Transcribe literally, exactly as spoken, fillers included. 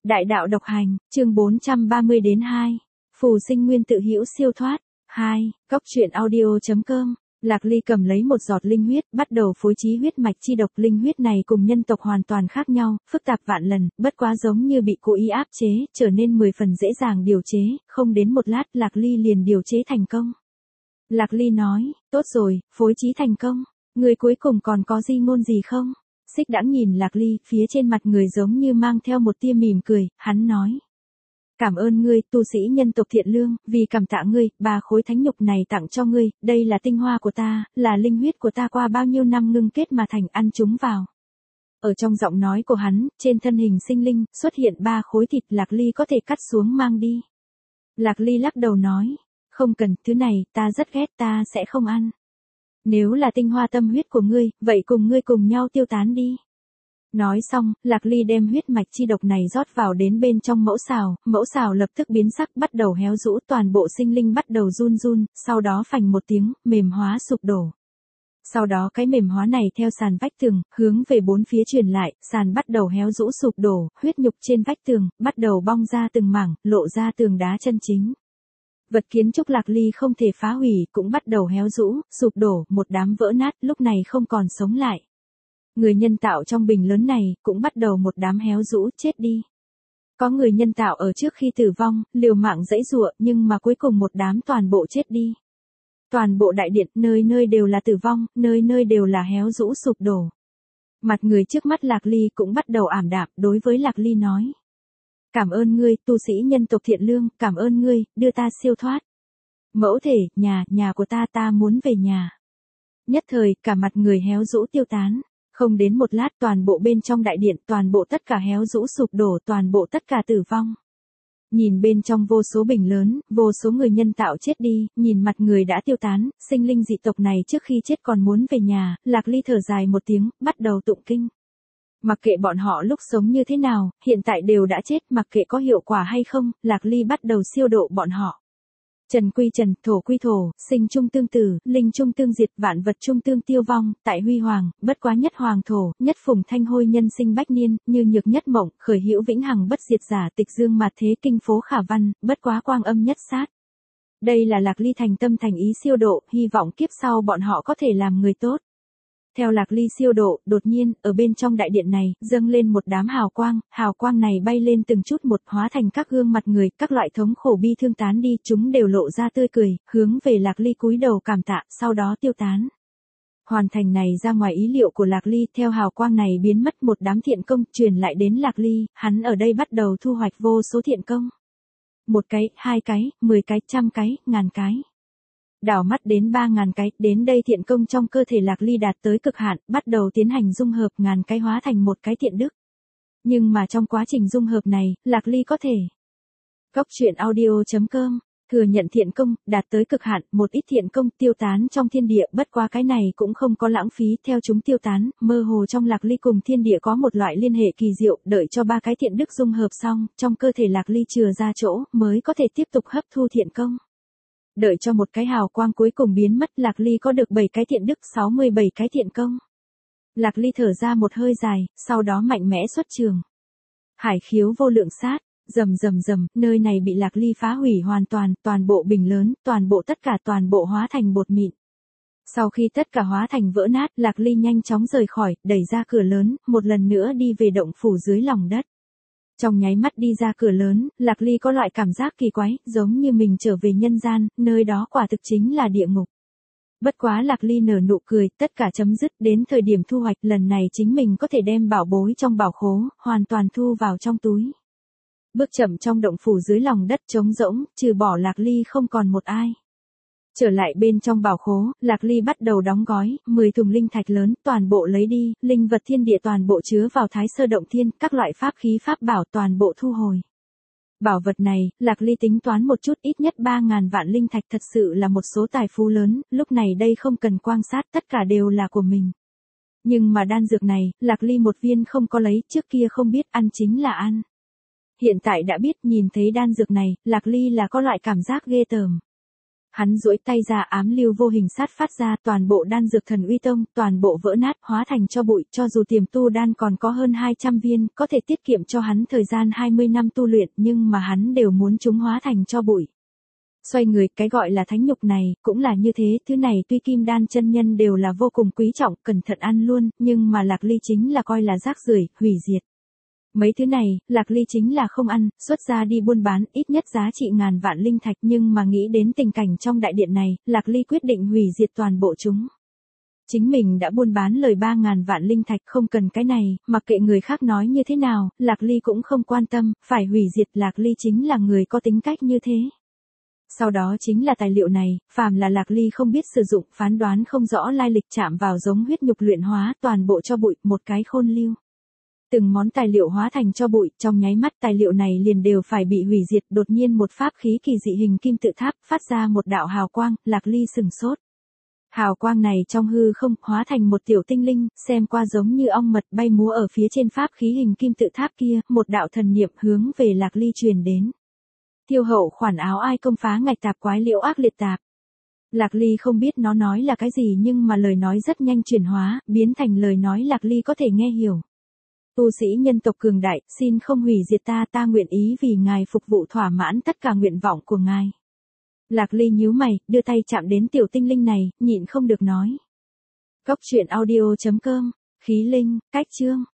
Đại đạo độc hành, chương bốn trăm ba mươi đến hai. Phù sinh nguyên tự hữu siêu thoát. hai. Cóc truyện audio chấm com. Lạc Ly cầm lấy một giọt linh huyết, bắt đầu phối trí huyết mạch chi độc. Linh huyết này cùng nhân tộc hoàn toàn khác nhau, phức tạp vạn lần, bất quá giống như bị cố ý áp chế, trở nên mười phần dễ dàng điều chế, không đến một lát Lạc Ly liền điều chế thành công. Lạc Ly nói, tốt rồi, phối trí thành công, người cuối cùng còn có di ngôn gì không? Xích Đãng nhìn Lạc Ly, phía trên mặt người giống như mang theo một tia mỉm cười, hắn nói. Cảm ơn ngươi, tu sĩ nhân tộc thiện lương, vì cảm tạ ngươi, ba khối thánh nhục này tặng cho ngươi, đây là tinh hoa của ta, là linh huyết của ta qua bao nhiêu năm ngưng kết mà thành, ăn chúng vào. Ở trong giọng nói của hắn, trên thân hình sinh linh, xuất hiện ba khối thịt. Lạc Ly có thể cắt xuống mang đi. Lạc Ly lắc đầu nói, không cần, thứ này, ta rất ghét, ta sẽ không ăn. Nếu là tinh hoa tâm huyết của ngươi, vậy cùng ngươi cùng nhau tiêu tán đi. Nói xong, Lạc Ly đem huyết mạch chi độc này rót vào đến bên trong mẫu xào, mẫu xào lập tức biến sắc, bắt đầu héo rũ, toàn bộ sinh linh bắt đầu run run, sau đó phành một tiếng, mềm hóa sụp đổ. Sau đó cái mềm hóa này theo sàn vách tường, hướng về bốn phía truyền lại, sàn bắt đầu héo rũ sụp đổ, huyết nhục trên vách tường, bắt đầu bong ra từng mảng, lộ ra tường đá chân chính. Vật kiến trúc Lạc Ly không thể phá hủy, cũng bắt đầu héo rũ, sụp đổ, một đám vỡ nát, lúc này không còn sống lại. Người nhân tạo trong bình lớn này, cũng bắt đầu một đám héo rũ, chết đi. Có người nhân tạo ở trước khi tử vong, liều mạng giãy giụa, nhưng mà cuối cùng một đám toàn bộ chết đi. Toàn bộ đại điện, nơi nơi đều là tử vong, nơi nơi đều là héo rũ sụp đổ. Mặt người trước mắt Lạc Ly cũng bắt đầu ảm đạm, đối với Lạc Ly nói. Cảm ơn ngươi, tu sĩ nhân tộc thiện lương, cảm ơn ngươi, đưa ta siêu thoát. Mẫu thể, nhà, nhà của ta, ta muốn về nhà. Nhất thời, cả mặt người héo rũ tiêu tán. Không đến một lát toàn bộ bên trong đại điện, toàn bộ tất cả héo rũ sụp đổ, toàn bộ tất cả tử vong. Nhìn bên trong vô số bình lớn, vô số người nhân tạo chết đi, nhìn mặt người đã tiêu tán, sinh linh dị tộc này trước khi chết còn muốn về nhà, Lạc Ly thở dài một tiếng, bắt đầu tụng kinh. Mặc kệ bọn họ lúc sống như thế nào, hiện tại đều đã chết, mặc kệ có hiệu quả hay không, Lạc Ly bắt đầu siêu độ bọn họ. Trần quy trần, thổ quy thổ, sinh chung tương tử, linh chung tương diệt, vạn vật chung tương tiêu vong, tại huy hoàng, bất quá nhất hoàng thổ, nhất phùng thanh hôi nhân sinh bách niên, như nhược nhất mộng, khởi hữu vĩnh hằng bất diệt giả, tịch dương mạt thế kinh phố khả văn, bất quá quang âm nhất sát. Đây là Lạc Ly thành tâm thành ý siêu độ, hy vọng kiếp sau bọn họ có thể làm người tốt. Theo Lạc Ly siêu độ, đột nhiên, ở bên trong đại điện này, dâng lên một đám hào quang, hào quang này bay lên từng chút một, hóa thành các gương mặt người, các loại thống khổ bi thương tán đi, chúng đều lộ ra tươi cười, hướng về Lạc Ly cúi đầu cảm tạ, sau đó tiêu tán. Hoàn thành này ra ngoài ý liệu của Lạc Ly, theo hào quang này biến mất một đám thiện công, truyền lại đến Lạc Ly, hắn ở đây bắt đầu thu hoạch vô số thiện công. Một cái, hai cái, mười cái, trăm cái, ngàn cái. Đảo mắt đến ba ngàn cái, đến đây thiện công trong cơ thể Lạc Ly đạt tới cực hạn, bắt đầu tiến hành dung hợp, ngàn cái hóa thành một cái thiện đức. Nhưng mà trong quá trình dung hợp này, Lạc Ly có thể. Cóc truyện audio chấm com, thừa nhận thiện công, đạt tới cực hạn, một ít thiện công tiêu tán trong thiên địa, bất quá cái này cũng không có lãng phí, theo chúng tiêu tán, mơ hồ trong Lạc Ly cùng thiên địa có một loại liên hệ kỳ diệu, đợi cho ba cái thiện đức dung hợp xong, trong cơ thể Lạc Ly chừa ra chỗ, mới có thể tiếp tục hấp thu thiện công. Đợi cho một cái hào quang cuối cùng biến mất, Lạc Ly có được bảy cái thiện đức, sáu mươi bảy cái thiện công. Lạc Ly thở ra một hơi dài, sau đó mạnh mẽ xuất trường. Hải khiếu vô lượng sát, rầm rầm rầm, nơi này bị Lạc Ly phá hủy hoàn toàn, toàn bộ bình lớn, toàn bộ tất cả toàn bộ hóa thành bột mịn. Sau khi tất cả hóa thành vỡ nát, Lạc Ly nhanh chóng rời khỏi, đẩy ra cửa lớn, một lần nữa đi về động phủ dưới lòng đất. Trong nháy mắt đi ra cửa lớn, Lạc Ly có loại cảm giác kỳ quái, giống như mình trở về nhân gian, nơi đó quả thực chính là địa ngục. Bất quá Lạc Ly nở nụ cười, tất cả chấm dứt, đến thời điểm thu hoạch lần này chính mình có thể đem bảo bối trong bảo khố, hoàn toàn thu vào trong túi. Bước chậm trong động phủ dưới lòng đất trống rỗng, trừ bỏ Lạc Ly không còn một ai. Trở lại bên trong bảo khố, Lạc Ly bắt đầu đóng gói, mười thùng linh thạch lớn, toàn bộ lấy đi, linh vật thiên địa toàn bộ chứa vào thái sơ động thiên, các loại pháp khí pháp bảo toàn bộ thu hồi. Bảo vật này, Lạc Ly tính toán một chút, ít nhất ba ngàn vạn linh thạch, thật sự là một số tài phú lớn, lúc này đây không cần quan sát, tất cả đều là của mình. Nhưng mà đan dược này, Lạc Ly một viên không có lấy, trước kia không biết, ăn chính là ăn. Hiện tại đã biết, nhìn thấy đan dược này, Lạc Ly là có loại cảm giác ghê tởm. Hắn duỗi tay ra, ám lưu vô hình sát phát ra, toàn bộ đan dược thần uy tông, toàn bộ vỡ nát, hóa thành cho bụi, cho dù tiềm tu đan còn có hơn hai trăm viên, có thể tiết kiệm cho hắn thời gian hai mươi năm tu luyện, nhưng mà hắn đều muốn chúng hóa thành cho bụi. Xoay người, cái gọi là thánh nhục này, cũng là như thế, thứ này tuy kim đan chân nhân đều là vô cùng quý trọng, cẩn thận ăn luôn, nhưng mà Lạc Ly chính là coi là rác rưởi, hủy diệt. Mấy thứ này, Lạc Ly chính là không ăn, xuất ra đi buôn bán, ít nhất giá trị ngàn vạn linh thạch, nhưng mà nghĩ đến tình cảnh trong đại điện này, Lạc Ly quyết định hủy diệt toàn bộ chúng. Chính mình đã buôn bán lời ba ngàn vạn linh thạch, không cần cái này, mặc kệ người khác nói như thế nào, Lạc Ly cũng không quan tâm, phải hủy diệt. Lạc Ly chính là người có tính cách như thế. Sau đó chính là tài liệu này, phàm là Lạc Ly không biết sử dụng, phán đoán không rõ lai lịch, chạm vào giống huyết nhục luyện hóa, toàn bộ cho bụi, một cái khôn lưu. Từng món tài liệu hóa thành cho bụi, trong nháy mắt tài liệu này liền đều phải bị hủy diệt. Đột nhiên một pháp khí kỳ dị hình kim tự tháp phát ra một đạo hào quang, Lạc Ly sừng sốt. Hào quang này trong hư không hóa thành một tiểu tinh linh, xem qua giống như ong mật bay múa ở phía trên pháp khí hình kim tự tháp kia, một đạo thần niệm hướng về Lạc Ly truyền đến. Thiêu hậu khoản áo ai công phá ngạch tạp quái liễu ác liệt tạp. Lạc Ly không biết nó nói là cái gì, nhưng mà lời nói rất nhanh chuyển hóa, biến thành lời nói Lạc Ly có thể nghe hiểu. Tu sĩ nhân tộc cường đại, xin không hủy diệt ta, ta nguyện ý vì ngài phục vụ thỏa mãn tất cả nguyện vọng của ngài. Lạc Ly nhíu mày, đưa tay chạm đến tiểu tinh linh này, nhịn không được nói. Cốc truyện audio chấm com, khí linh, cách chương.